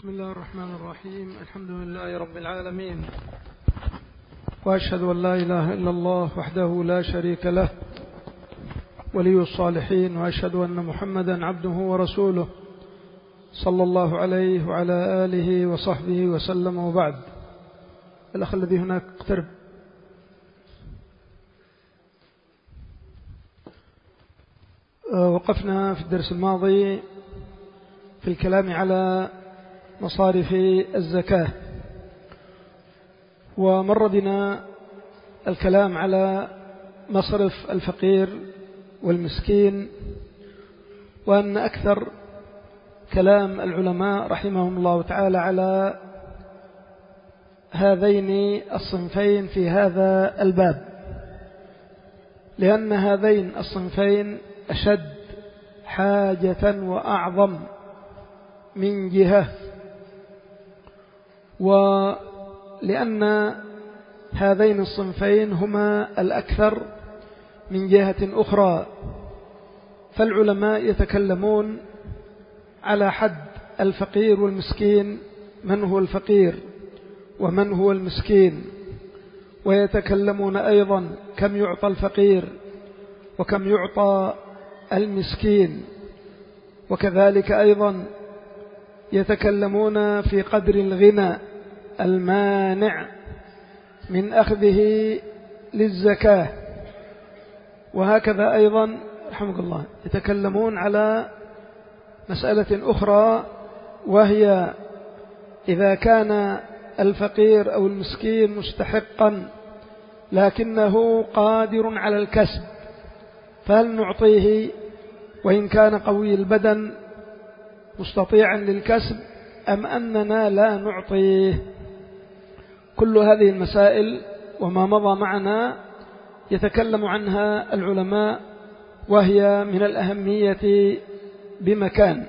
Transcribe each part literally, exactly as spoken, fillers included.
بسم الله الرحمن الرحيم. الحمد لله رب العالمين، وأشهد أن لا إله إلا الله وحده لا شريك له ولي الصالحين، وأشهد أن محمدا عبده ورسوله صلى الله عليه وعلى آله وصحبه وسلم. وبعد، الأخ الذي هناك اقترب. وقفنا في الدرس الماضي في الكلام على مصارف الزكاة، ومر بنا الكلام على مصرف الفقير والمسكين، وأن أكثر كلام العلماء رحمهم الله تعالى على هذين الصنفين في هذا الباب، لأن هذين الصنفين أشد حاجة وأعظم من جهة، ولأن هذين الصنفين هما الأكثر من جهة أخرى، فالعلماء يتكلمون على حد الفقير والمسكين، من هو الفقير ومن هو المسكين، ويتكلمون أيضا كم يعطى الفقير وكم يعطى المسكين، وكذلك أيضا يتكلمون في قدر الغنى المانع من أخذه للزكاة، وهكذا أيضا رحمك الله يتكلمون على مسألة أخرى، وهي إذا كان الفقير أو المسكين مستحقا لكنه قادر على الكسب، فهل نعطيه وإن كان قوي البدن مستطيعا للكسب، أم أننا لا نعطيه؟ كل هذه المسائل وما مضى معنا يتكلم عنها العلماء، وهي من الأهمية بمكان.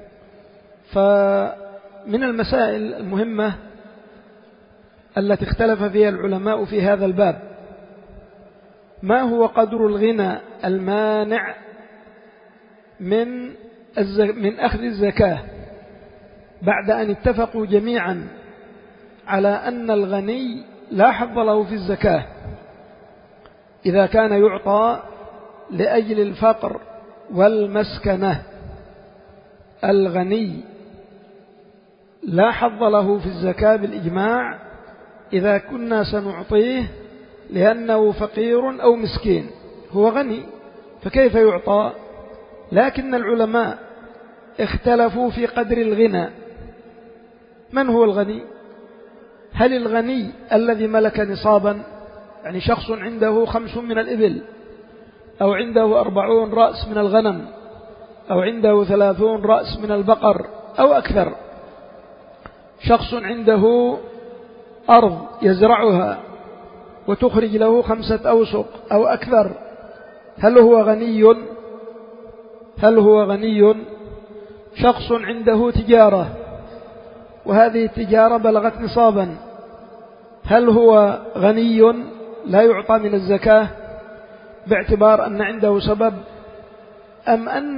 فمن المسائل المهمة التي اختلف فيها العلماء في هذا الباب ما هو قدر الغنى المانع من من أخذ الزكاة، بعد أن اتفقوا جميعا على أن الغني لا حظ له في الزكاة إذا كان يعطى لأجل الفقر والمسكنة. الغني لا حظ له في الزكاة بالإجماع إذا كنا سنعطيه لأنه فقير أو مسكين، هو غني فكيف يعطى؟ لكن العلماء اختلفوا في قدر الغنى. من هو الغني؟ هل الغني الذي ملك نصابا، يعني شخص عنده خمس من الإبل، أو عنده أربعون رأس من الغنم، أو عنده ثلاثون رأس من البقر أو أكثر، شخص عنده أرض يزرعها وتخرج له خمسة أوسق أو أكثر، هل هو غني؟ هل هو غني؟ شخص عنده تجارة وهذه التجارة بلغت نصابا، هل هو غني لا يعطى من الزكاة باعتبار أن عنده سبب، أم أن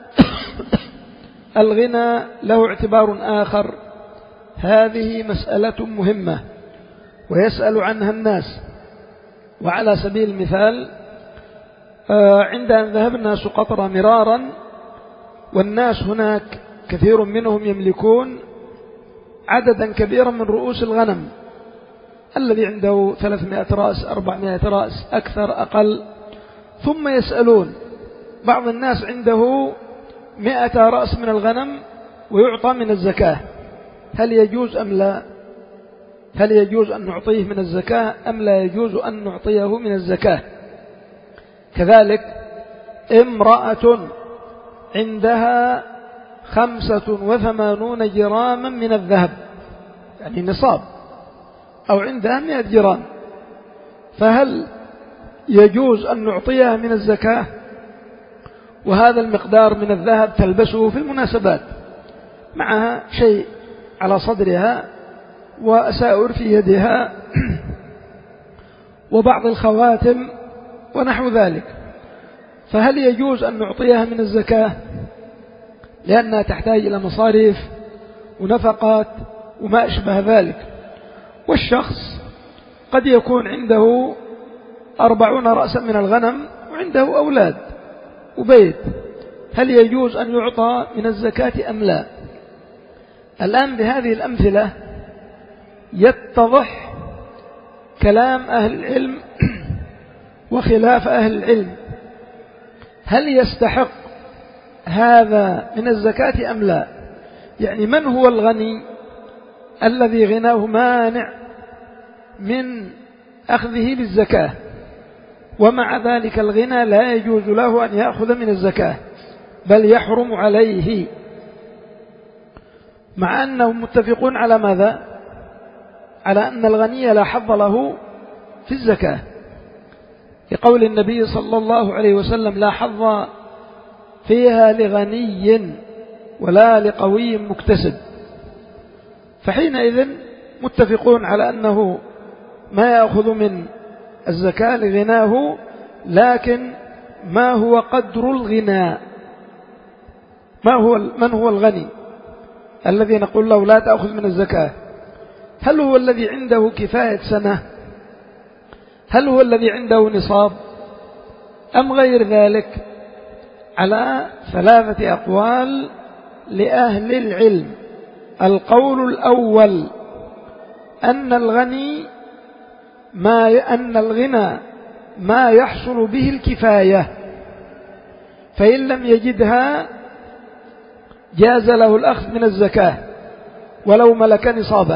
الغنى له اعتبار آخر؟ هذه مسألة مهمة ويسأل عنها الناس. وعلى سبيل المثال، عند أن ذهب الناس قطرة مرارا، والناس هناك كثير منهم يملكون عددا كبيرا من رؤوس الغنم، الذي عنده ثلاثمائة رأس أربعمائة رأس أكثر أقل، ثم يسألون بعض الناس عنده مائة رأس من الغنم ويعطى من الزكاة، هل يجوز أم لا؟ هل يجوز أن نعطيه من الزكاة أم لا يجوز أن نعطيه من الزكاة؟ كذلك امرأة عندها خمسة وثمانون جراما من الذهب، يعني نصاب، أو عندها مئة جرام، فهل يجوز أن نعطيها من الزكاة؟ وهذا المقدار من الذهب تلبسه في المناسبات، معها شيء على صدرها وأساور في يدها وبعض الخواتم ونحو ذلك، فهل يجوز أن نعطيها من الزكاة لأنها تحتاج إلى مصاريف ونفقات وما أشبه ذلك. والشخص قد يكون عنده أربعون رأسا من الغنم وعنده أولاد وبيت، هل يجوز أن يعطى من الزكاة أم لا؟ الآن بهذه الأمثلة يتضح كلام أهل العلم وخلاف أهل العلم، هل يستحق هذا من الزكاة أم لا؟ يعني من هو الغني الذي غناه مانع من أخذه للزكاة، ومع ذلك الغنى لا يجوز له أن يأخذ من الزكاة بل يحرم عليه، مع أنهم متفقون على ماذا؟ على أن الغني لا حظ له في الزكاة، لقول النبي صلى الله عليه وسلم: لا حظ فيها لغني ولا لقوي مكتسب. فحينئذ متفقون على أنه ما يأخذ من الزكاة لغناه، لكن ما هو قدر الغناء؟ ما هو من هو الغني الذي نقول له لا تأخذ من الزكاة؟ هل هو الذي عنده كفاية سنة؟ هل هو الذي عنده نصاب أم غير ذلك؟ على ثلاثة أقوال لأهل العلم. القول الأول أن الغني ما أن الغنى ما يحصل به الكفاية، فإن لم يجدها جاز له الأخذ من الزكاة ولو ملك نصابا.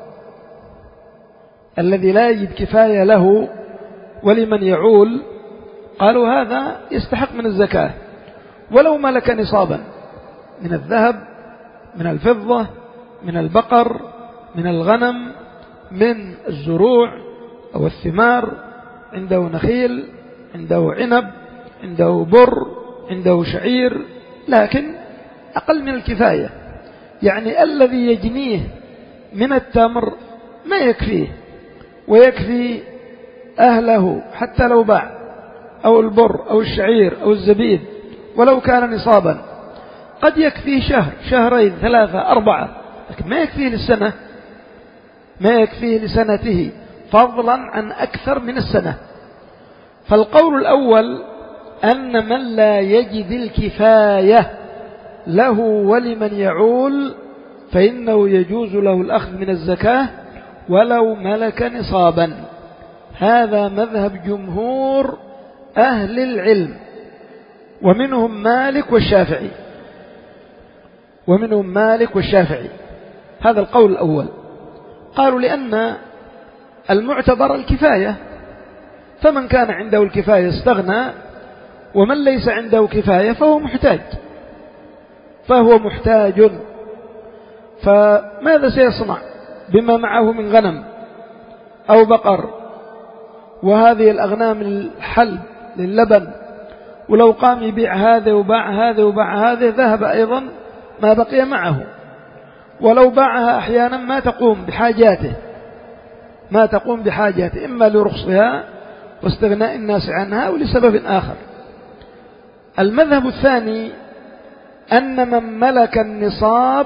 الذي لا يجد كفاية له ولمن يعول قالوا هذا يستحق من الزكاة ولو ملك نصابا من الذهب، من الفضة، من البقر، من الغنم، من الزروع أو الثمار، عنده نخيل، عنده عنب، عنده بر، عنده شعير، لكن أقل من الكفاية. يعني الذي يجنيه من التمر ما يكفيه ويكفي أهله حتى لو باع، أو البر أو الشعير أو الزبيب ولو كان نصابا، قد يكفيه شهر، شهرين، ثلاثة، أربعة، لكن ما يكفيه للسنة، ما يكفيه لسنته، فضلا عن أكثر من السنة. فالقول الأول أن من لا يجد الكفاية له ولمن يعول فإنه يجوز له الأخذ من الزكاة ولو ملك نصابا. هذا مذهب جمهور أهل العلم، ومنهم مالك والشافعي، ومنهم مالك والشافعي. هذا القول الأول. قالوا لأن المعتبر الكفاية، فمن كان عنده الكفاية استغنى، ومن ليس عنده كفاية فهو محتاج فهو محتاج فماذا سيصنع بما معه من غنم أو بقر، وهذه الأغنام للحلب للبن، ولو قام يبيع هذا وباع هذا وباع هذا ذهب أيضا ما بقي معه، ولو باعها أحيانا ما تقوم بحاجاته ما تقوم بحاجاته إما لرخصها واستغناء الناس عنها أو لسبب آخر. المذهب الثاني أن من ملك النصاب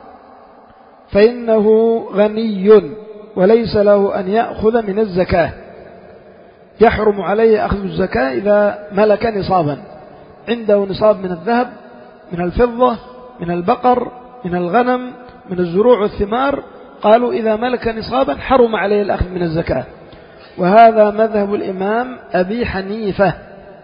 فإنه غني وليس له أن يأخذ من الزكاة، يحرم عليه أخذ الزكاة إذا ملك نصابا، عنده نصاب من الذهب، من الفضة، من البقر، من الغنم، من الزروع والثمار. قالوا إذا ملك نصابا حرم عليه الأخذ من الزكاة. وهذا مذهب الإمام أبي حنيفة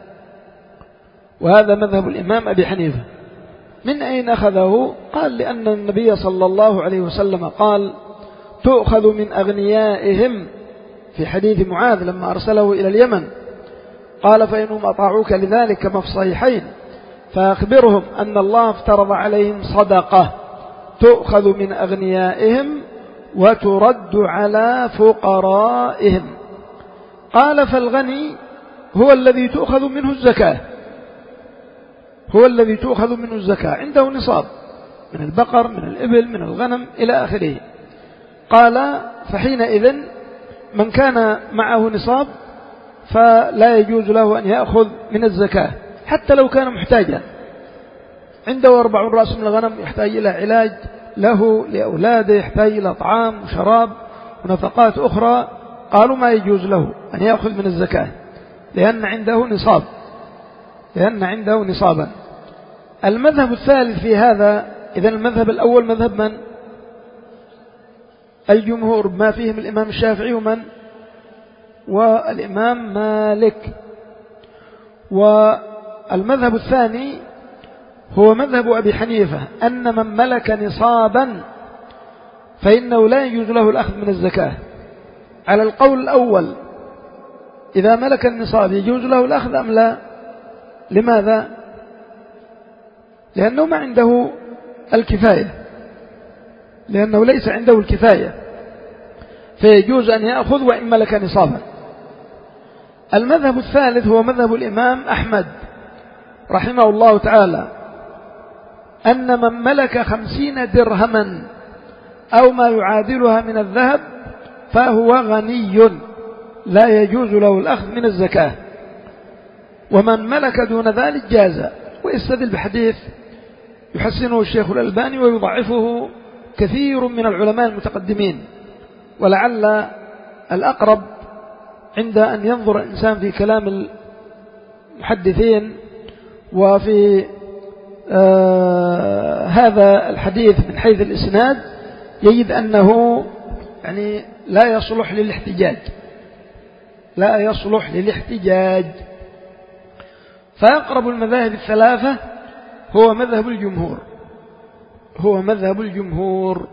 وهذا مذهب الإمام أبي حنيفة. من أين أخذه؟ قال لأن النبي صلى الله عليه وسلم قال تؤخذ من أغنيائهم في حديث معاذ لما أرسله إلى اليمن، قال فإنهم أطاعوك لذلك كما في الصحيحين، فأخبرهم أن الله افترض عليهم صدقة تؤخذ من أغنيائهم وترد على فقرائهم. قال فالغني هو الذي تؤخذ منه الزكاة هو الذي تؤخذ منه الزكاة عنده نصاب من البقر، من الإبل، من الغنم إلى آخره. قال فحينئذ من كان معه نصاب فلا يجوز له أن يأخذ من الزكاة حتى لو كان محتاجا، عنده أربع رأس من الغنم يحتاج إلى علاج، له لأولاده يحتاج إلى طعام وشراب ونفقات أخرى، قالوا ما يجوز له أن يأخذ من الزكاة لأن عنده نصاب، لأن عنده نصابا. المذهب الثالث في هذا، إذن المذهب الأول مذهب من؟ الجمهور بما فيهم الإمام الشافعي ومن؟ والإمام مالك. والمذهب الثاني هو مذهب أبي حنيفة، أن من ملك نصابا فإنه لا يجوز له الأخذ من الزكاة. على القول الأول إذا ملك النصاب يجوز له الأخذ أم لا؟ لماذا؟ لأنه ما عنده الكفاية، لأنه ليس عنده الكفاية فيجوز أن يأخذ وإن ملك نصابا. المذهب الثالث هو مذهب الإمام أحمد رحمه الله تعالى، أن من ملك خمسين درهما أو ما يعادلها من الذهب فهو غني لا يجوز له الأخذ من الزكاة، ومن ملك دون ذلك جاز. ويستدل بحديث يحسنه الشيخ الألباني ويضعفه كثير من العلماء المتقدمين، ولعل الأقرب عند أن ينظر الإنسان في كلام المحدثين وفي آه هذا الحديث من حيث الإسناد يجد أنه يعني لا يصلح للاحتجاج، لا يصلح للاحتجاج. فأقرب المذاهب الثلاثة هو مذهب الجمهور، هو مذهب الجمهور،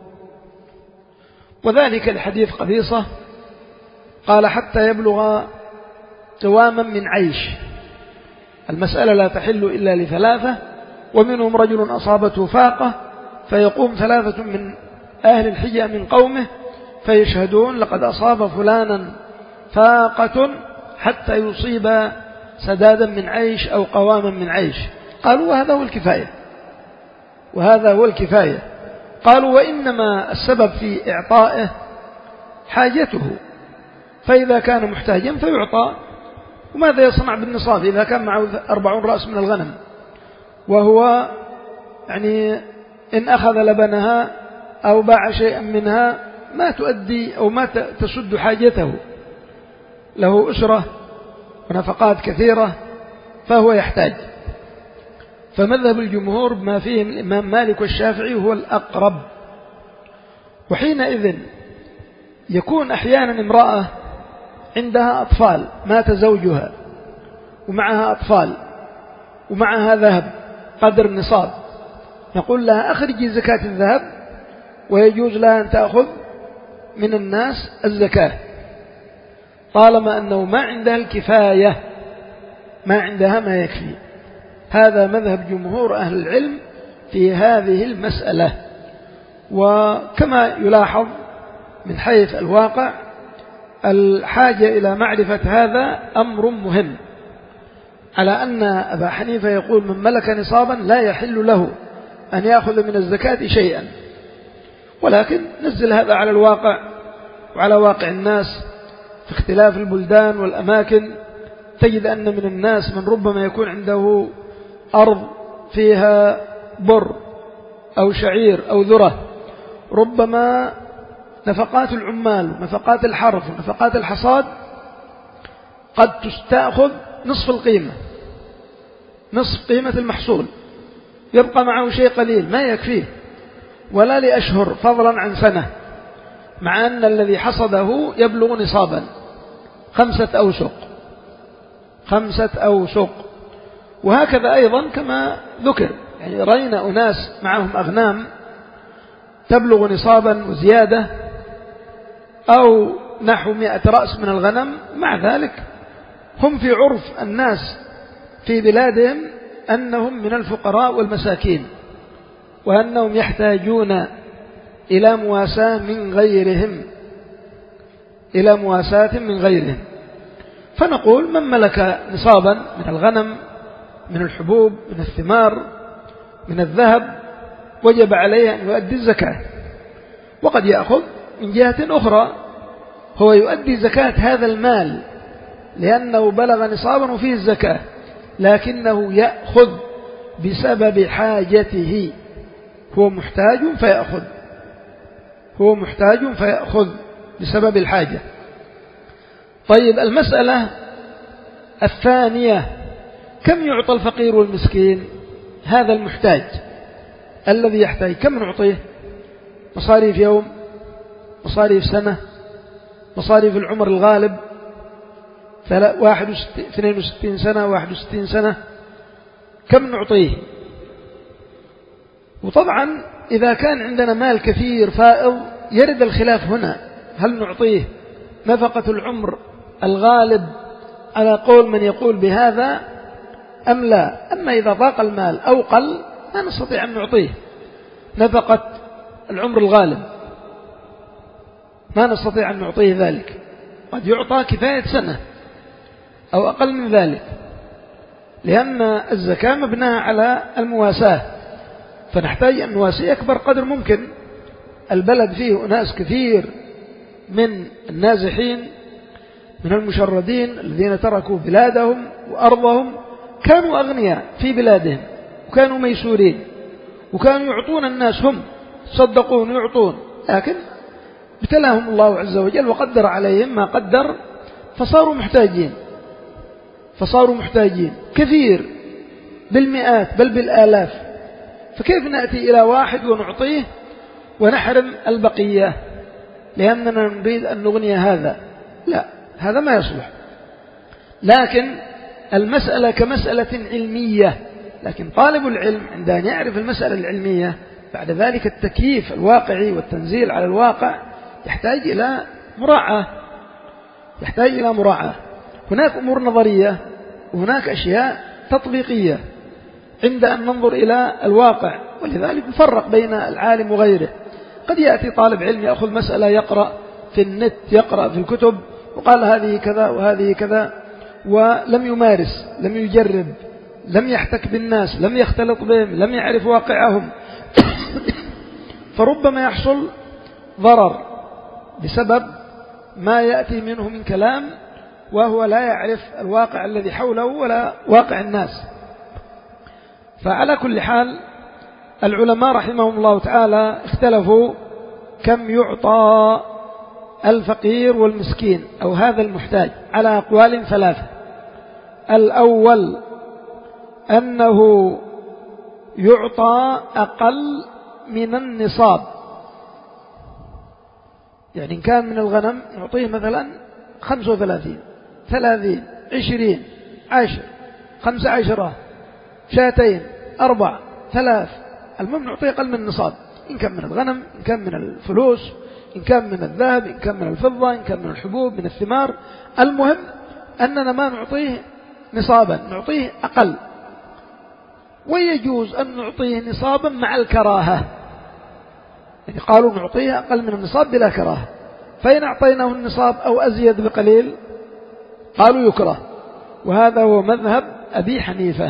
وذلك الحديث قبيصة قال حتى يبلغ تواما من عيش. المسألة لا تحل إلا لثلاثة، ومنهم رجل أصابته فاقة فيقوم ثلاثة من أهل الحجة من قومه فيشهدون لقد أصاب فلانا فاقة حتى يصيب سدادا من عيش أو قواما من عيش. قالوا وهذا هو الكفاية، وهذا هو الكفاية. قالوا وإنما السبب في إعطائه حاجته، فإذا كان محتاجا فيعطى. وماذا يصنع بالنصاب إذا كان معه أربعون رأس من الغنم وهو يعني إن أخذ لبنها أو باع شيئا منها ما تؤدي أو ما تسد حاجته، له أسرة ونفقات كثيرة فهو يحتاج. فمذهب الجمهور بما فيهم الإمام مالك والشافعي هو الأقرب. وحينئذ يكون أحيانا امرأة عندها أطفال، مات زوجها ومعها أطفال ومعها ذهب قدر النصاب، نقول لها أخرجي زكاة الذهب ويجوز لها أن تأخذ من الناس الزكاة طالما أنه ما عندها الكفاية، ما عندها ما يكفي. هذا مذهب جمهور أهل العلم في هذه المسألة. وكما يلاحظ من حيث الواقع الحاجة إلى معرفة هذا أمر مهم، على أن أبا حنيفة يقول من ملك نصابا لا يحل له أن يأخذ من الزكاة شيئا، ولكن نزل هذا على الواقع وعلى واقع الناس في اختلاف البلدان والأماكن. تجد أن من الناس من ربما يكون عنده أرض فيها بر أو شعير أو ذرة، ربما نفقات العمال ونفقات الحرث ونفقات الحصاد قد تستأخذ نصف القيمة، نصف قيمة المحصول، يبقى معه شيء قليل ما يكفيه ولا لأشهر فضلا عن سنة، مع أن الذي حصده يبلغ نصابا خمسة أوسق، خمسة أوسق. وهكذا أيضا كما ذكر، يعني رأينا أناس معهم أغنام تبلغ نصابا وزيادة أو نحو مئة رأس من الغنم، مع ذلك هم في عرف الناس في بلادهم أنهم من الفقراء والمساكين، وأنهم يحتاجون إلى مواساة من غيرهم، إلى مواساة من غيرهم. فنقول من ملك نصابا من الغنم، من الحبوب، من الثمار، من الذهب، وجب عليه أن يؤدي الزكاة. وقد يأخذ من جهة أخرى، هو يؤدي زكاة هذا المال لأنه بلغ نصابا وفيه الزكاة، لكنه يأخذ بسبب حاجته، هو محتاج فيأخذ. هو محتاج فيأخذ بسبب الحاجة. طيب المسألة الثانية، كم يعطى الفقير والمسكين؟ هذا المحتاج الذي يحتاج كم نعطيه؟ مصاريف يوم، مصاريف سنة، مصاريف العمر الغالب واحد وستين اثنين وستين سنة، واحد وستين سنة، كم نعطيه؟ وطبعا إذا كان عندنا مال كثير فائض يرد الخلاف هنا، هل نعطيه نفقة العمر الغالب على قول من يقول بهذا أم لا؟ أما إذا ضاق المال أو قل ما نستطيع أن نعطيه نفقة العمر الغالب، ما نستطيع أن نعطيه ذلك. قد يعطى كفاية سنة أو أقل من ذلك، لأن الزكاة مبناة على المواساة، فنحتاج أن نواسي أكبر قدر ممكن. البلد فيه أناس كثير من النازحين من المشردين الذين تركوا بلادهم وأرضهم، كانوا أغنياء في بلادهم وكانوا ميسورين وكانوا يعطون الناس، هم صدقون يعطون، لكن ابتلاهم الله عز وجل وقدر عليهم ما قدر فصاروا محتاجين، فصاروا محتاجين كثير بالمئات بل بالآلاف. فكيف نأتي إلى واحد ونعطيه ونحرم البقية لأننا نريد أن نغني هذا؟ لا، هذا ما يصلح. لكن المسألة كمسألة علمية، لكن طالب العلم عند أن يعرف المسألة العلمية بعد ذلك التكييف الواقعي والتنزيل على الواقع يحتاج إلى مراعاة، يحتاج إلى مراعاة. هناك أمور نظرية وهناك أشياء تطبيقية عند أن ننظر إلى الواقع، ولذلك نفرق بين العالم وغيره. قد يأتي طالب علم يأخذ مسألة يقرأ في النت، يقرأ في الكتب وقال هذه كذا وهذه كذا، ولم يمارس، لم يجرب، لم يحتك بالناس، لم يختلط بهم، لم يعرف واقعهم فربما يحصل ضرر بسبب ما يأتي منه من كلام وهو لا يعرف الواقع الذي حوله ولا واقع الناس. فعلى كل حال العلماء رحمهم الله تعالى اختلفوا كم يعطى الفقير والمسكين أو هذا المحتاج على أقوال ثلاثة. الأول أنه يعطى أقل من النصاب، يعني إن كان من الغنم نعطيه مثلا خمسة وثلاثين، ثلاثين، عشرين، عشر، خمسة عشرة، شاتين، أربع، ثلاث، المهم نعطيه أقل من النصاب، إن كان من الغنم، إن كان من الفلوس، إن كان من الذهب، إن كان من الفضة، إن كان من الحبوب، من الثمار، المهم أننا ما نعطيه نصابا، نعطيه أقل. ويجوز أن نعطيه نصابا مع الكراهة، يعني قالوا نعطيه أقل من النصاب بلا كراهة، فإن أعطيناه النصاب أو أزيد بقليل قالوا يكره. وهذا هو مذهب أبي حنيفة،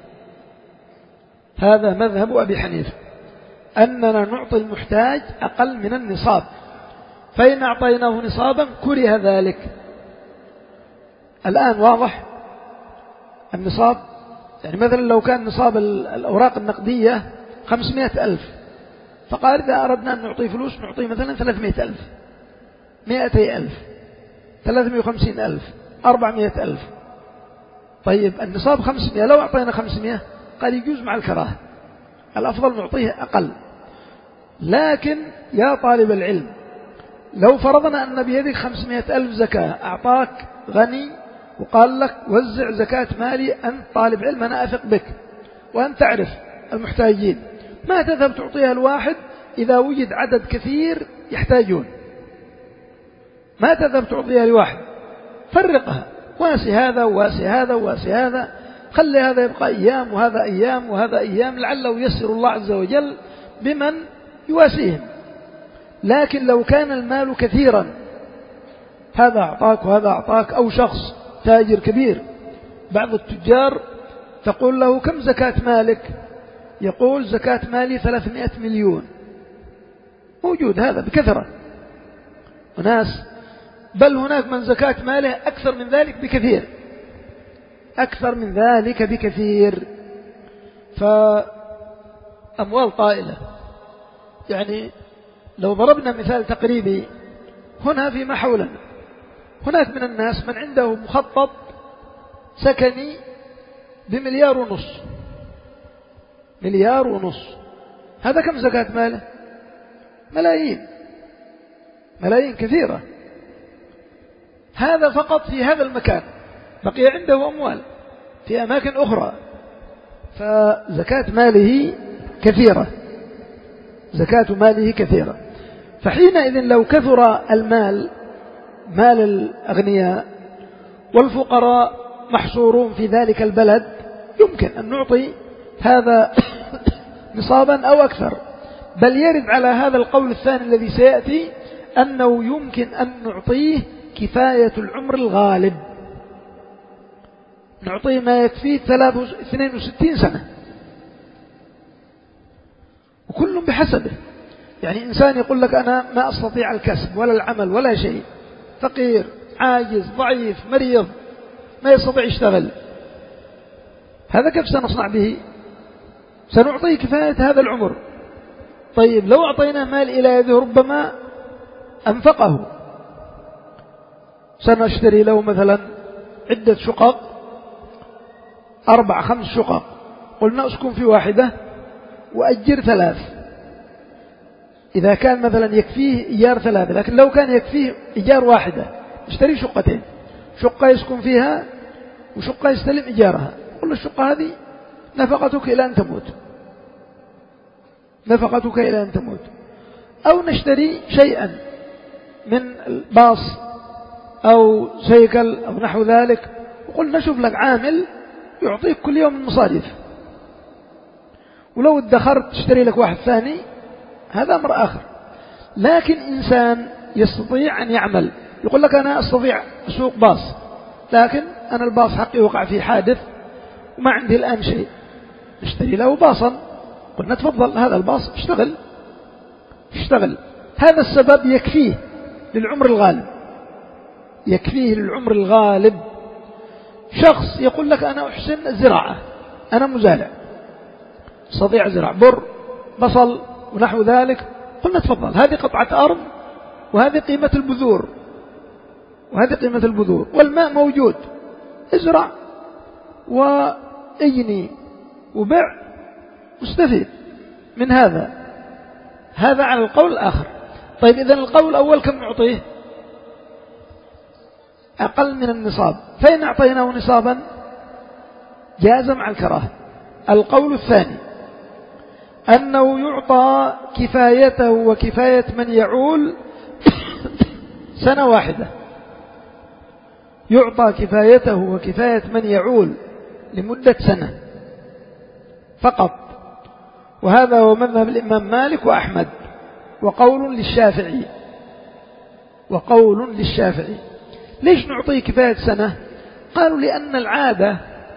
هذا مذهب أبي حنيفة أننا نعطي المحتاج أقل من النصاب، فإن أعطيناه نصابا كره ذلك. الآن واضح النصاب، يعني مثلا لو كان نصاب الأوراق النقدية خمسمائة ألف، فقال إذا أردنا أن نعطي فلوس نعطي مثلا ثلاثمائة ألف، مائتي ألف، ثلاثمائة وخمسين ألف، أربعمائة ألف. طيب النصاب خمسمائة، لو أعطينا خمسمائة قال يجوز مع الكراهة، الأفضل نعطيه أقل. لكن يا طالب العلم لو فرضنا أن بيدك خمسمائة ألف زكاة، أعطاك غني وقال لك وزع زكاة مالي، أنت طالب علم أنا أثق بك وأنت تعرف المحتاجين، ما تذهب تعطيها الواحد إذا وجد عدد كثير يحتاجون؟ ما تذهب تعطيها لواحد، فرقها، واسي هذا واسي هذا واسي هذا، خلي هذا يبقى أيام وهذا أيام وهذا أيام، لعله يسر الله عز وجل بمن يواسيهم. لكن لو كان المال كثيرا، هذا أعطاك وهذا أعطاك، أو شخص تاجر كبير، بعض التجار تقول له كم زكاة مالك؟ يقول زكاة مالي ثلاثمائة مليون، موجود هذا بكثرة وناس، بل هناك من زكاة ماله أكثر من ذلك بكثير، أكثر من ذلك بكثير. فأموال طائلة، يعني لو ضربنا مثال تقريبي هنا فيما حولنا، هناك من الناس من عنده مخطط سكني بمليار ونص، مليار ونص، هذا كم زكاة ماله؟ ملايين، ملايين كثيرة. هذا فقط في هذا المكان، بقي عنده أموال في أماكن أخرى، فزكاة ماله كثيرة، زكاة ماله كثيرة. فحينئذ لو كثر المال، مال الأغنياء، والفقراء محصورون في ذلك البلد، يمكن أن نعطي هذا نصابا أو أكثر. بل يرد على هذا القول الثاني الذي سيأتي أنه يمكن أن نعطيه كفاية العمر الغالب، نعطيه ما يكفيه اثنين وستين سنة، وكل بحسبه. يعني إنسان يقول لك أنا ما أستطيع الكسب ولا العمل ولا شيء، فقير عاجز ضعيف مريض ما يستطيع يشتغل، هذا كيف سنصنع به؟ سنعطيه كفاية هذا العمر. طيب لو أعطيناه مال إلى يده ربما أنفقه، سنشتري له مثلا عدة شقق، أربع خمس شقق، قلنا أسكن في واحدة وأجر ثلاث، إذا كان مثلا يكفيه إيجار ثلاثة، لكن لو كان يكفيه إيجار واحدة اشتري شقتين، شقة يسكن فيها وشقة يستلم إيجارها، قل الشقة هذه نفقتك إلى أن تموت، نفقتك إلى أن تموت. أو نشتري شيئا من الباص أو سيكل أو نحو ذلك، وقلنا نشوف لك عامل يعطيك كل يوم المصاريف، ولو ادخرت تشتري لك واحد ثاني، هذا أمر آخر. لكن إنسان يستطيع أن يعمل، يقول لك أنا أستطيع أسوق باص، لكن أنا الباص حقي وقع في حادث وما عندي الآن شيء، نشتري له باصا، قلنا تفضل هذا الباص اشتغل اشتغل. هذا السبب يكفيه للعمر الغالب، يكفيه للعمر الغالب. شخص يقول لك أنا أحسن الزراعة، أنا مزارع استطيع زراع بر بصل ونحو ذلك، قلنا تفضل هذه قطعة أرض وهذه قيمة البذور وهذه قيمة البذور والماء موجود، ازرع واجني وبع واستفيد من هذا. هذا على القول الآخر. طيب إذن القول الأول كم نعطيه؟ أقل من النصاب، فإن أعطيناه نصابا جاز مع الكراهة. القول الثاني أنه يعطى كفايته وكفاية من يعول سنة واحدة، يعطى كفايته وكفاية من يعول لمدة سنة فقط، وهذا هو مذهب الإمام مالك وأحمد، وقول للشافعي وقول للشافعي. ليش نعطيه كفاية سنة؟ قالوا لأن العادة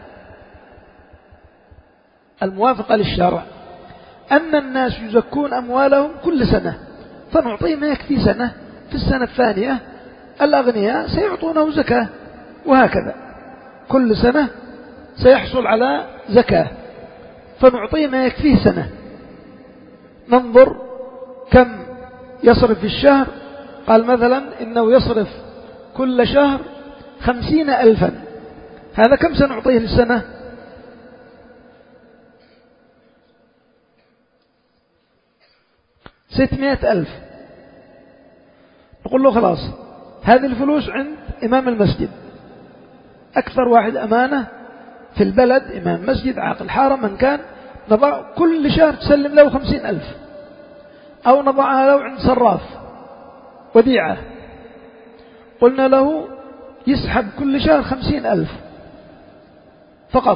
الموافقة للشرع أن الناس يزكون أموالهم كل سنة، فنعطيه ما يكفي سنة، في السنة الثانية الأغنياء سيعطونه زكاة، وهكذا كل سنة سيحصل على زكاة، فنعطيه ما يكفيه سنة. ننظر كم يصرف في الشهر، قال مثلا إنه يصرف كل شهر خمسين ألفا، هذا كم سنعطيه للسنة؟ ستمائة ألف. نقول له خلاص هذه الفلوس عند إمام المسجد، أكثر واحد أمانة في البلد، إمام مسجد عاقل حارة من كان، نضع كل شهر تسلم له خمسين ألف، أو نضعها له عند صراف وديعة، قلنا له يسحب كل شهر خمسين ألف فقط.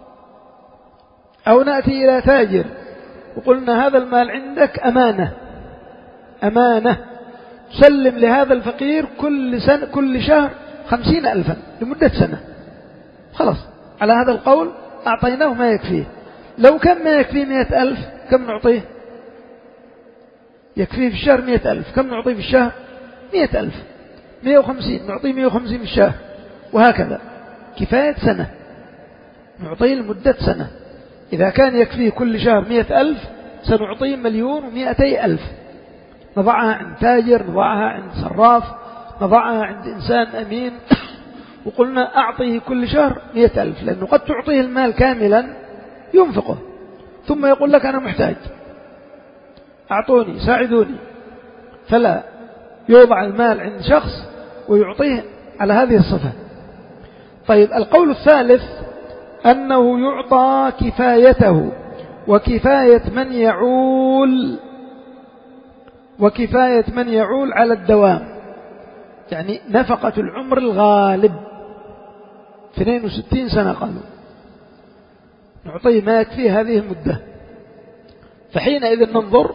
أو نأتي إلى تاجر وقلنا هذا المال عندك أمانة، أمانة تسلم لهذا الفقير كل سنة كل شهر خمسين ألفا لمدة سنة، خلاص على هذا القول أعطيناه ما يكفيه. لو كان ما يكفيه مئة ألف كم نعطيه؟ يكفيه في الشهر مئة ألف، كم نعطيه في الشهر؟ مئة ألف. مئة وخمسين نعطيه مئة وخمسين في الشهر، وهكذا كفاية سنة، نعطيه لمدة سنة. إذا كان يكفيه كل شهر مئة ألف سنعطيه مليون ومئتي ألف نضعها عند تاجر، نضعها عند صراف، نضعها عند إنسان أمين وقلنا أعطيه كل شهر مئة ألف، لأنه قد تعطيه المال كاملا ينفقه ثم يقول لك أنا محتاج أعطوني ساعدوني، فلا يوضع المال عند شخص ويعطيه على هذه الصفة. طيب القول الثالث أنه يعطى كفايته وكفاية من يعول وكفاية من يعول على الدوام، يعني نفقة العمر الغالب اثنين وستين سنة قالوا نعطيه ما يكفي هذه المدة، فحينئذ ننظر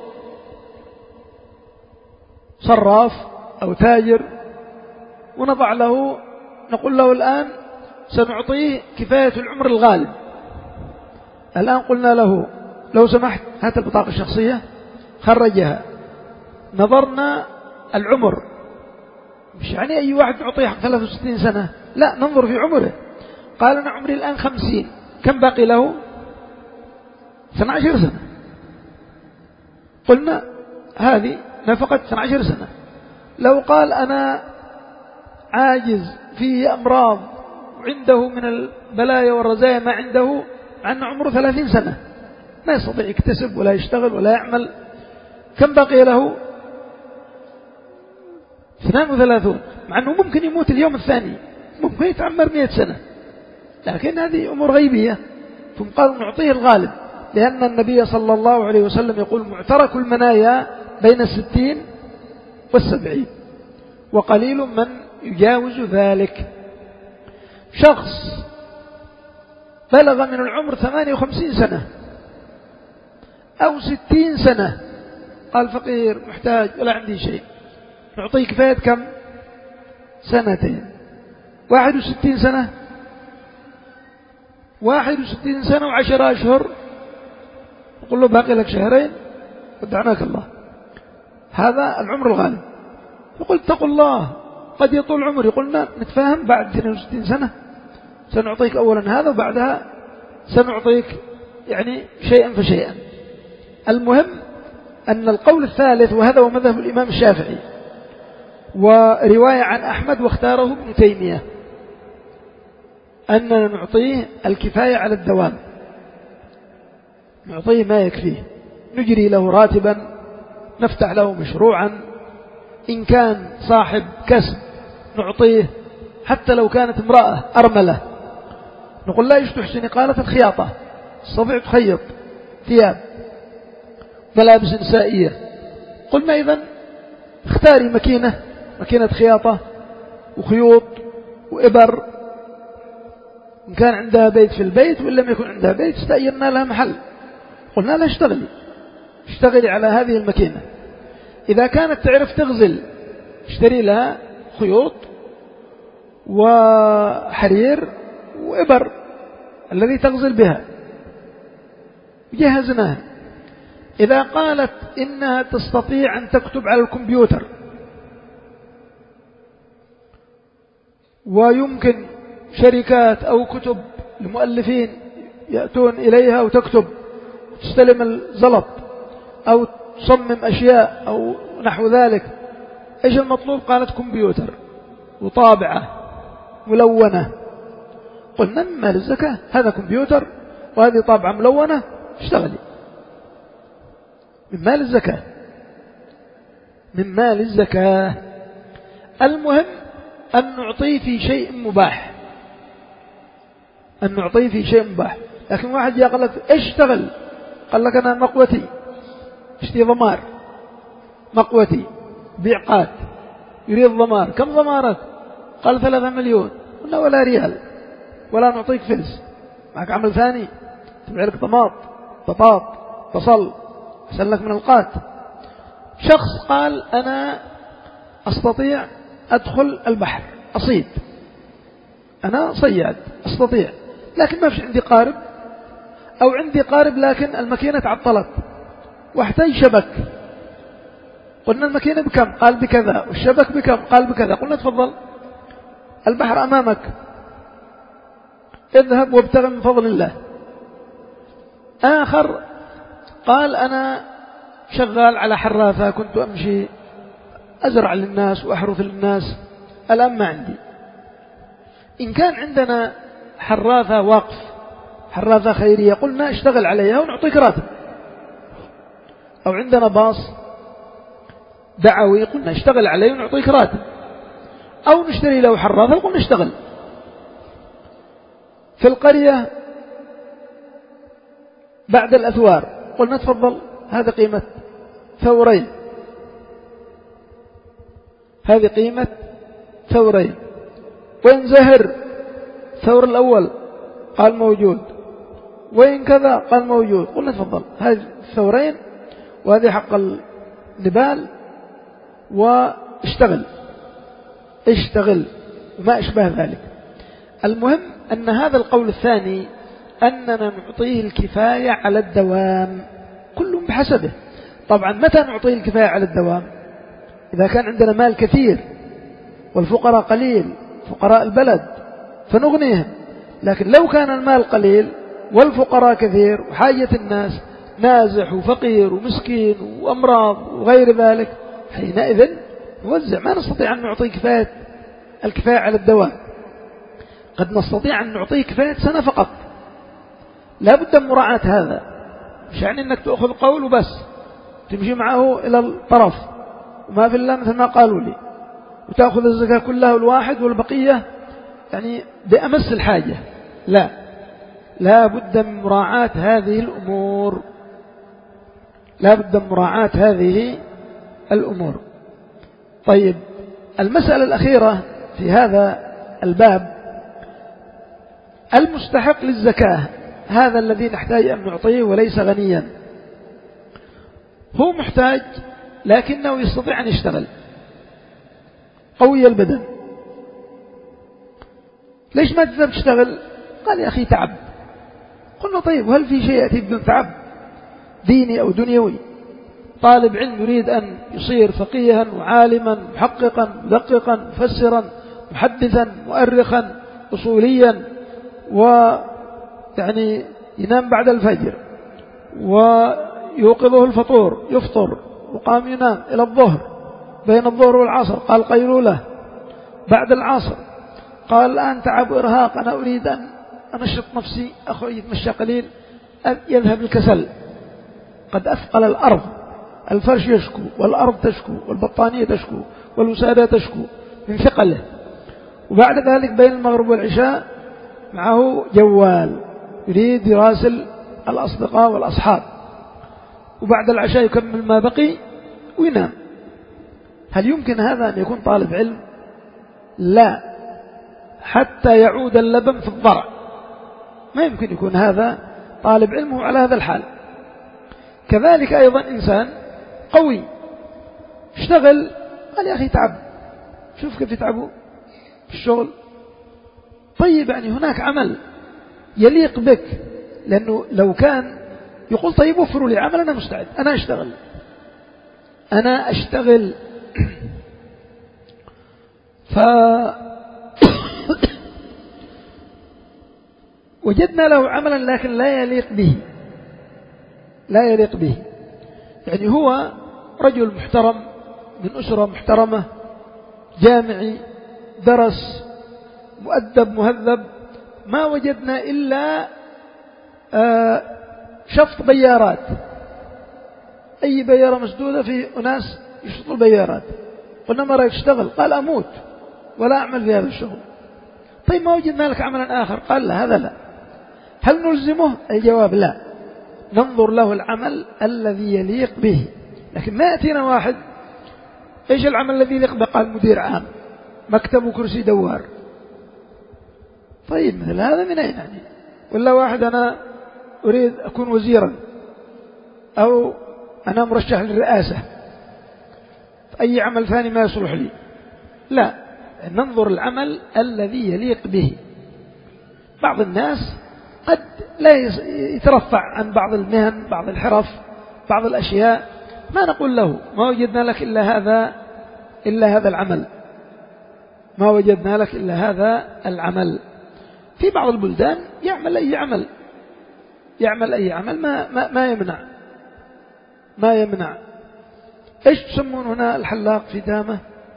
صراف أو تاجر ونضع له، نقول له الآن سنعطيه كفاية العمر الغالب. الآن قلنا له لو سمحت هات البطاقة الشخصية، خرجها، نظرنا العمر، مش يعني أي واحد نعطيه حق ثلاث وستين سنة، لا ننظر في عمره. قال أنا عمري الآن خمسين، كم باقي له؟ اثنتا عشرة سنة. قلنا هذه نفقة اثنتا عشرة سنة. لو قال أنا عاجز فيه أمراض وعنده من البلايا والرزايا ما عنده، عن عمره ثلاثين سنة ما يستطيع يكتسب ولا يشتغل ولا يعمل، كم بقي له؟ اثنان وثلاثون، مع أنه ممكن يموت اليوم الثاني، ممكن يتعمر مئة سنة، لكن هذه أمور غيبية. ثم قال نعطيه الغالب، لأن النبي صلى الله عليه وسلم يقول معترك المنايا بين الستين والسبعين وقليل من يجاوز ذلك. شخص بلغ من العمر ثمانية وخمسين سنة أو ستين سنة، قال فقير محتاج ولا عندي شيء، نعطيه كفاية كم؟ سنتين. واحد وستين سنة واحد وستين سنة وعشر أشهر، نقول له باقي لك شهرين ودعناك الله، هذا العمر الغالب. يقول اتقوا الله قد يطول عمر، يقولنا نتفاهم بعد اثنين وستين سنة سنعطيك أولا هذا وبعدها سنعطيك يعني شيئا فشيئا. المهم أن القول الثالث، وهذا هو مذهب الإمام الشافعي ورواية عن أحمد واختاره ابن تيمية، أننا نعطيه الكفاية على الدوام، نعطيه ما يكفيه، نجري له راتبا، نفتح له مشروعا، إن كان صاحب كسب نعطيه، حتى لو كانت امرأة أرملة نقول لا إيش تحسني؟ قالت الخياطة، تستطيع تخيط ثياب ملابس نسائية. قلنا إذن اختاري مكينة مكينة خياطة وخيوط وإبر، إن كان عندها بيت في البيت وإن لم يكن عندها بيت استأجرنا لها محل، قلنا لا اشتغلي اشتغلي على هذه المكينة. إذا كانت تعرف تغزل اشتري لها خيوط وحرير وإبر الذي تغزل بها، جهزناها. إذا قالت إنها تستطيع أن تكتب على الكمبيوتر ويمكن شركات أو كتب المؤلفين يأتون إليها وتكتب تستلم الزلط أو تصمم أشياء أو نحو ذلك، إيش المطلوب؟ قالت كمبيوتر وطابعة ملونة. قلنا من مال الزكاة، هذا كمبيوتر وهذه طابعة ملونة، اشتغلي من مال الزكاة من مال الزكاة. المهم أن نعطيه في شيء مباح، أن نعطيه في شيء مباح. لكن واحد يقول لك إيش اشتغل؟ قال لك أنا مقوتي اشتري ضمار، مقوتي بيعقات، يريد ضمار، كم ضمارك؟ قال ثلاثة مليون. قلنا ولا ريال ولا نعطيك فلس، معك عمل ثاني تبيع لك طماط بطاط بصل أحسن لك من القات. شخص قال أنا أستطيع أدخل البحر أصيد، أنا صياد أستطيع، لكن ما فيش عندي قارب، أو عندي قارب لكن الماكينة تعطلت واحتاج شبك. قلنا الماكينة بكم؟ قال بكذا، والشبك بكم؟ قال بكذا. قلنا تفضل البحر أمامك، اذهب وابتغ من فضل الله. آخر قال أنا شغال على حراثة، كنت أمشي أزرع للناس وأحرث للناس، الآن ما عندي. إن كان عندنا حراثة واقف، حراثة خيرية، قلنا اشتغل عليها ونعطيك راتب. أو عندنا باص دعوي، قلنا اشتغل عليه ونعطيك راتب. أو نشتري له حراثة وقلنا اشتغل. في القرية بعد الأثوار قلنا تفضل، هذا قيمة ثورين، هذه قيمة ثورين. وين زهر ثور الأول؟ قال موجود. وين كذا؟ قال موجود. قلنا تفضل، هذه الثورين وهذه حق النبال، واشتغل اشتغل وما أشبه ذلك. المهم أن هذا القول الثاني أننا نعطيه الكفاية على الدوام، كل بحسبه. طبعا متى نعطيه الكفاية على الدوام؟ إذا كان عندنا مال كثير والفقراء قليل، فقراء البلد، فنغنيهم. لكن لو كان المال قليل والفقراء كثير وحاجة الناس نازح وفقير ومسكين وأمراض وغير ذلك، حينئذ نوزع، ما نستطيع أن نعطي كفاية الكفاية على الدوام. قد نستطيع أن نعطيه كفاية سنة فقط، لا بد من مراعاة هذا. مش يعني أنك تأخذ قول وبس تمشي معه إلى الطرف وما في الله مثل ما قالوا لي، وتأخذ الزكاة كلها الواحد والبقية يعني بأمس الحاجة. لا، لا بد من مراعاة هذه الأمور، لا بد من مراعاة هذه الأمور. طيب، المسألة الأخيرة في هذا الباب، المستحق للزكاة، هذا الذي نحتاج أن نعطيه وليس غنيا، هو محتاج لكنه يستطيع أن يشتغل، قوي البدن. ليش ما تذهب تشتغل؟ قال يا أخي تعب. قلنا طيب، هل في شيء يأتي بدون تعب ديني أو دنيوي؟ طالب علم يريد أن يصير فقيها وعالما محققا مدققا مفسرا محدثا مؤرخا أصوليا، ويعني ينام بعد الفجر ويوقظه الفطور، يفطر وقام ينام إلى الظهر، بين الظهر والعصر قال قيلولة، بعد العصر قال الآن تعب وإرهاق، أنا أريد أن أنشط نفسي، أخرج يتمشى قليل، يذهب الكسل، قد أثقل الأرض، الفرش يشكو والأرض تشكو والبطانية تشكو والوسادة تشكو من ثقله. وبعد ذلك بين المغرب والعشاء معه جوال يريد يراسل الأصدقاء والأصحاب، وبعد العشاء يكمل ما بقي وينام. هل يمكن هذا أن يكون طالب علم؟ لا، حتى يعود اللبن في الضرع ما يمكن يكون هذا طالب علم على هذا الحال. كذلك أيضا إنسان قوي اشتغل، قال يا أخي تعب، شوف كيف يتعبوا في الشغل. طيب، يعني هناك عمل يليق بك، لأنه لو كان يقول طيب وفروا لي عمل، أنا مستعد، أنا أشتغل أنا أشتغل ف وجدنا له عملا لكن لا يليق به، لا يليق به. يعني هو رجل محترم من أسرة محترمة، جامعي، درس، مؤدب مهذب، ما وجدنا إلا شفط بيارات، أي بيارة مسدودة في أناس يشفطوا البيارات. قلنا ما رأيك تشتغل؟ قال أموت ولا أعمل في هذا الشغل. طيب ما وجدنا لك عملا آخر؟ قال لا، هذا لا. هل نلزمه؟ الجواب لا، ننظر له العمل الذي يليق به. لكن ما يأتينا واحد إيش العمل الذي يليق به؟ قال مدير عام، مكتب وكرسي دوار. طيب مثل هذا من أين يعني؟ ولا واحد أنا أريد أكون وزيرا، أو أنا مرشح للرئاسة، أي عمل ثاني ما يصلح لي. لا، ننظر العمل الذي يليق به. بعض الناس قد لا يترفع عن بعض المهن، بعض الحرف، بعض الأشياء، ما نقول له ما وجدنا لك إلا هذا إلا هذا العمل، ما وجدنا لك إلا هذا العمل. في بعض البلدان يعمل أي عمل، يعمل أي عمل، ما, ما, ما يمنع. ما يمنع. إيش تسمون هنا الحلاق في دامة؟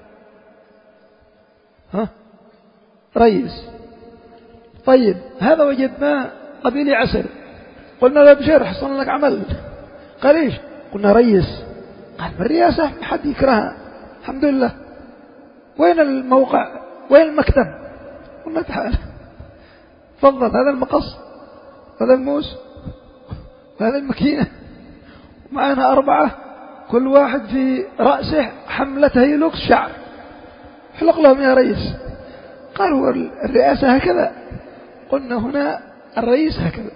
ها؟ ريس. طيب هذا وجدناه قبيل عسر، قلنا له بشير حصل لك عمل، قال إيش؟ قلنا ريس. قال بالرئاسة ما حد يكرهها الحمد لله. وين الموقع؟ وين المكتب؟ قلنا تعال تفضل، هذا المقص، هذا الموس، هذا المكينة، ومعنا أربعة كل واحد في رأسه حملة هيلوكس شعر، حلق لهم يا رئيس. قال هو الرئاسة هكذا؟ قلنا هنا الرئيس هكذا.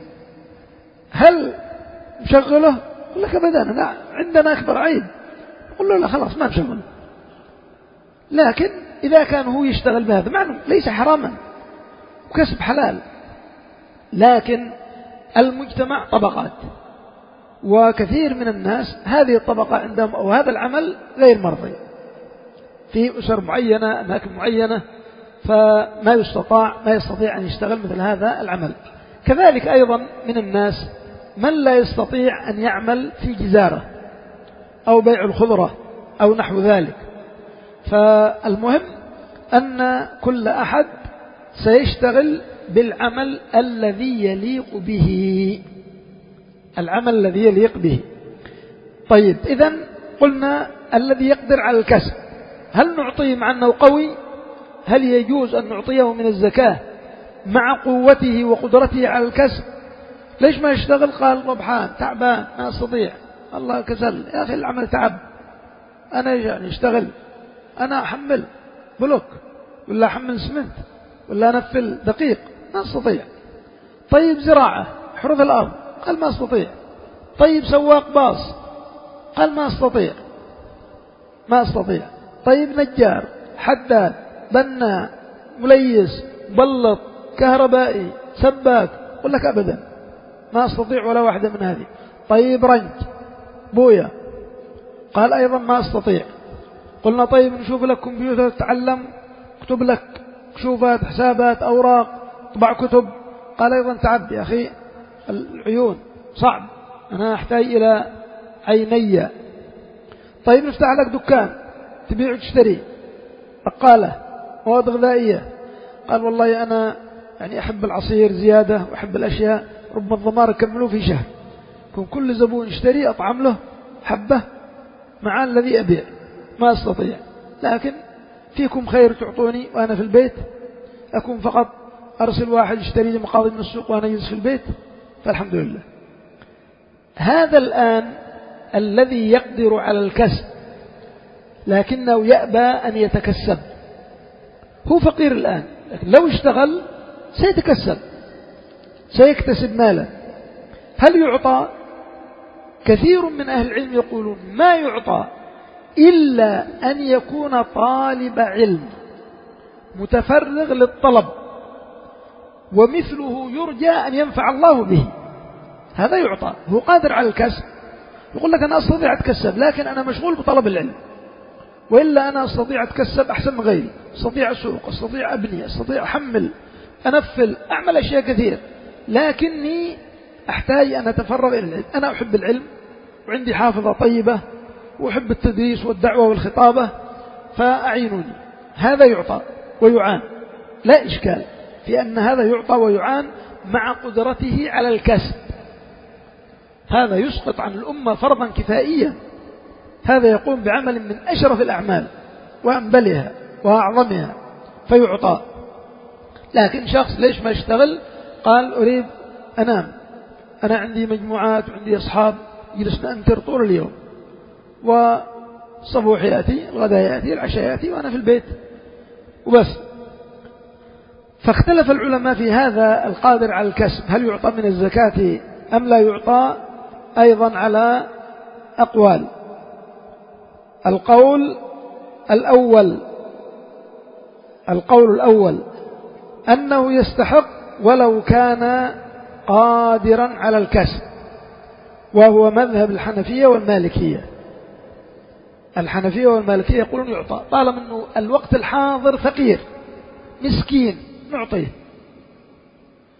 هل نشغله؟ قل لك أبدا، لا عندنا أكبر عيب. قل له لا خلاص ما نشغله. لكن إذا كان هو يشتغل بهذا معنى ليس حراما وكسب حلال، لكن المجتمع طبقات، وكثير من الناس هذه الطبقة عندهم أو هذا العمل غير مرضي في أسر معينة أماكن معينة، فما يستطاع ما يستطيع أن يشتغل مثل هذا العمل. كذلك أيضا من الناس من لا يستطيع أن يعمل في جزارة أو بيع الخضرة أو نحو ذلك. فالمهم أن كل أحد سيشتغل بالعمل الذي يليق به، العمل الذي يليق به. طيب إذن قلنا الذي يقدر على الكسب، هل نعطيه مع أنه قوي؟ هل يجوز أن نعطيه من الزكاة مع قوته وقدرته على الكسب؟ ليش ما يشتغل؟ قال ربحان تعبان ما أستطيع، الله كسل يا أخي العمل تعب، أنا يعني اشتغل، أنا أحمل بلوك ولا أحمل سمنت ولا أنفل دقيق ما أستطيع. طيب زراعة حرث الأرض، قال ما أستطيع. طيب سواق باص، قال ما أستطيع ما أستطيع. طيب نجار، حداد، بناء، مليس، بلط، كهربائي، سباك، قل لك أبدا ما أستطيع ولا واحدة من هذه. طيب رنج، بويا، قال أيضا ما أستطيع. قلنا طيب نشوف لك كمبيوتر تتعلم، اكتب لك كشوفات حسابات أوراق، طبع كتب، قال أيضا تعب يا أخي العيون صعب، أنا أحتاج إلى عيني. طيب نفتح لك دكان تبيع وتشتري، بقالة، مواد غذائية، قال والله أنا يعني أحب العصير زيادة وأحب الأشياء، ربما الضمار كملوه في شهر، كن كل زبون يشتري أطعم له حبة مع الذي أبيع، ما أستطيع. لكن فيكم خير تعطوني وأنا في البيت، أكون فقط أرسل واحد يشتري لي مقاضي من السوق وأنا أجلس في البيت، فالحمد لله. هذا الآن الذي يقدر على الكسب لكنه يأبى أن يتكسب، هو فقير الآن، لكن لو اشتغل سيتكسب سيكتسب مالا. هل يعطى؟ كثير من أهل العلم يقولون ما يعطى إلا أن يكون طالب علم متفرغ للطلب ومثله يرجى أن ينفع الله به، هذا يعطى. هو قادر على الكسب، يقول لك أنا أستطيع أتكسب لكن أنا مشغول بطلب العلم، وإلا أنا أستطيع أتكسب أحسن من غيري، أستطيع أسوق، أستطيع أبني، أستطيع أحمل، أنفل، أعمل أشياء كثير، لكني أحتاج أن أتفرغ إلى العلم. أنا أحب العلم وعندي حافظة طيبة وأحب التدريس والدعوة والخطابة، فأعينوني. هذا يعطى ويعان، لا إشكال في أن هذا يعطى ويعان مع قدرته على الكسب. هذا يسقط عن الأمة فرضا كفائيا، هذا يقوم بعمل من أشرف الأعمال وأنبلها وأعظمها فيعطى. لكن شخص ليش ما يشتغل؟ قال أريد أنام، أنا عندي مجموعات وعندي أصحاب جلسنا أنتر طول اليوم، والصبوح يأتي، الغداء يأتي، العشاء يأتي، وأنا في البيت وبس. فاختلف العلماء في هذا القادر على الكسب، هل يعطى من الزكاة أم لا يعطى؟ أيضا على أقوال. القول الأول القول الأول أنه يستحق ولو كان قادرا على الكسب، وهو مذهب الحنفية والمالكية. الحنفية والمالكية يقولون يعطى طالما أنه الوقت الحاضر فقير مسكين نعطيه،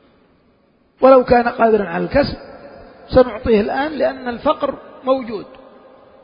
ولو كان قادرا على الكسب سنعطيه الآن لأن الفقر موجود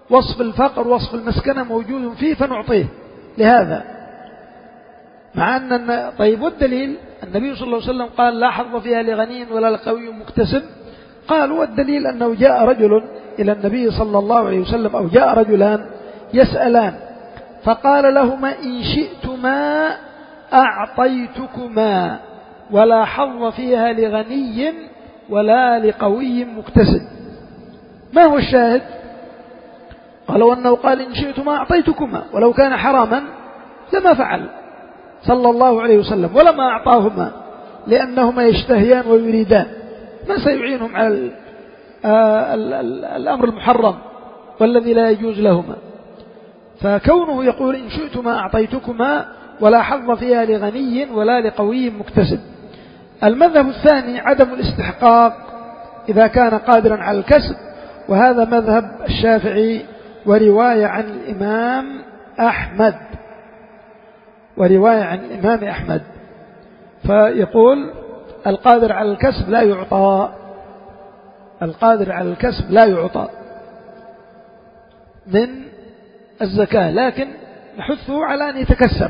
وصف الفقر وصف المسكنة موجود فيه فنعطيه لهذا، مع أن طيب والدليل النبي صلى الله عليه وسلم قال لا حظ فيها لغني ولا لقوي مكتسب. قال والدليل أنه جاء رجل إلى النبي صلى الله عليه وسلم أو جاء رجلان يسألان فقال لهما إن شئتما أعطيتكما ولا حظ فيها لغني ولا لقوي مكتسب. ما هو الشاهد؟ قالوا أنه قال إن شئتما أعطيتكما، ولو كان حراما لما فعل صلى الله عليه وسلم ولما أعطاهما، لأنهما يشتهيان ويريدان، ما سيعينهم على الأمر المحرم والذي لا يجوز لهما. فكونه يقول إن شئتما أعطيتكما ولا حظ فيها لغني ولا لقوي مكتسب. المذهب الثاني عدم الاستحقاق إذا كان قادرا على الكسب، وهذا مذهب الشافعي ورواية عن الإمام أحمد ورواية عن الإمام أحمد فيقول القادر على الكسب لا يعطى، القادر على الكسب لا يعطى من الزكاة، لكن نحثه على أن يتكسب،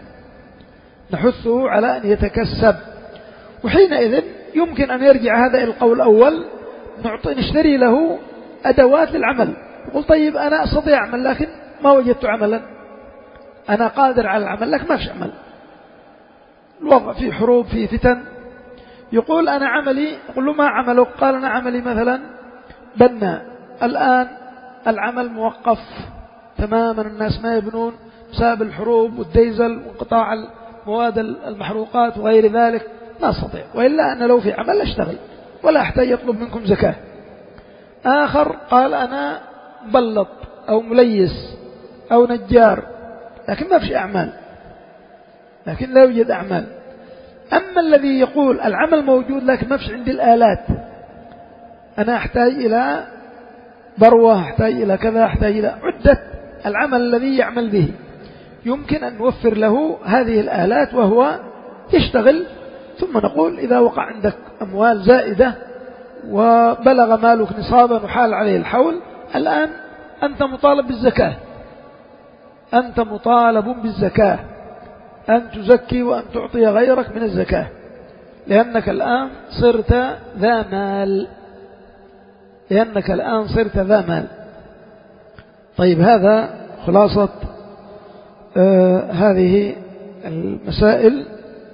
نحثه على أن يتكسب. وحينئذ يمكن أن يرجع هذا إلى القول الأول، نشتري له أدوات للعمل. يقول طيب أنا أستطيع أعمل لكن ما وجدت عملا، أنا قادر على العمل لكن ما فيش عمل، الوضع في حروب في فتن. يقول أنا عملي، يقول له ما عملك؟ قال أنا عملي مثلا بناء، الآن العمل موقف تماما، الناس ما يبنون بسبب الحروب والديزل وانقطاع المواد المحروقات وغير ذلك، لا أستطيع، وإلا أنا لو في عمل أشتغل ولا أحتاج يطلب منكم زكاة. آخر قال أنا مبلط أو مليس أو نجار لكن ما في أعمال، لكن لا يوجد أعمال. أما الذي يقول العمل موجود لكن ما فيش عندي الآلات، أنا أحتاج إلى بروة، أحتاج إلى كذا، أحتاج إلى عدة العمل الذي يعمل به، يمكن أن نوفر له هذه الآلات وهو يشتغل، ثم نقول إذا وقع عندك أموال زائدة وبلغ مالك نصابا وحال عليه الحول، الآن أنت مطالب بالزكاة، أنت مطالب بالزكاة، أن تزكي وأن تعطي غيرك من الزكاة، لأنك الآن صرت ذا مال، لأنك الآن صرت ذا مال. طيب هذا خلاصة آه هذه المسائل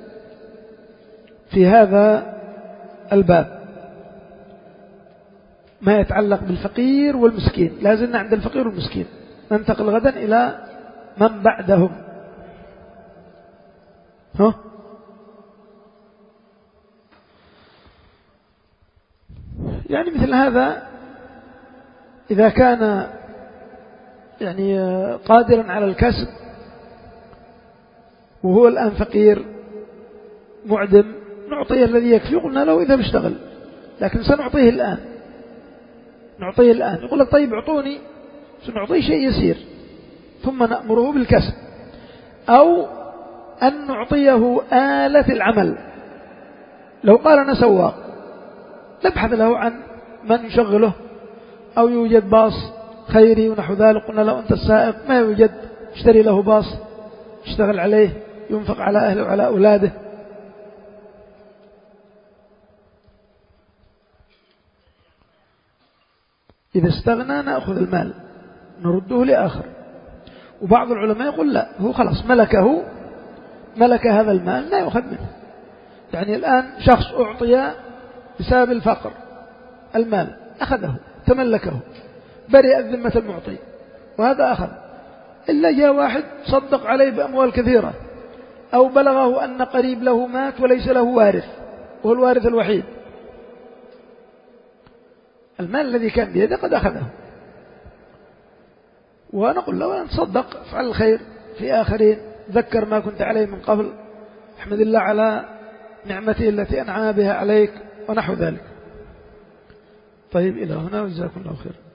في هذا الباب، ما يتعلق بالفقير والمسكين. لازلنا عند الفقير والمسكين، ننتقل غدا إلى من بعدهم. ها؟ يعني مثل هذا إذا كان يعني قادرا على الكسب وهو الآن فقير معدم، نعطيه الذي يكفي. قلنا له إذا بيشتغل، لكن سنعطيه الآن، نعطيه الآن. يقول لك طيب اعطوني، سنعطيه شيء يسير ثم نأمره بالكسب، أو أن نعطيه آلة العمل. لو قال أنا سواق، نبحث له عن من يشغله، أو يوجد باص خيري ونحو ذلك. قلنا له أنت السائق، ما يوجد، اشتري له باص يشتغل عليه، ينفق على أهله وعلى أولاده. إذا استغنى نأخذ المال نرده لآخر. وبعض العلماء يقول لا، هو خلاص ملكه، ملك هذا المال لا يأخذ منه. يعني الآن شخص أعطي بسبب الفقر المال، أخذه تملكه، برئت ذمة المعطي، وهذا أخذ. إلا جاء واحد صدق عليه بأموال كثيرة، أو بلغه أن قريب له مات وليس له وارث وهو الوارث الوحيد، المال الذي كان بيده قد أخذه، ونقول له أن تصدق، افعل الخير في آخرين، ذكر ما كنت عليه من قبل، احمد الله على نعمته التي أنعم بها عليك ونحو ذلك. طيب إلى هنا، وجزاكم الله خير.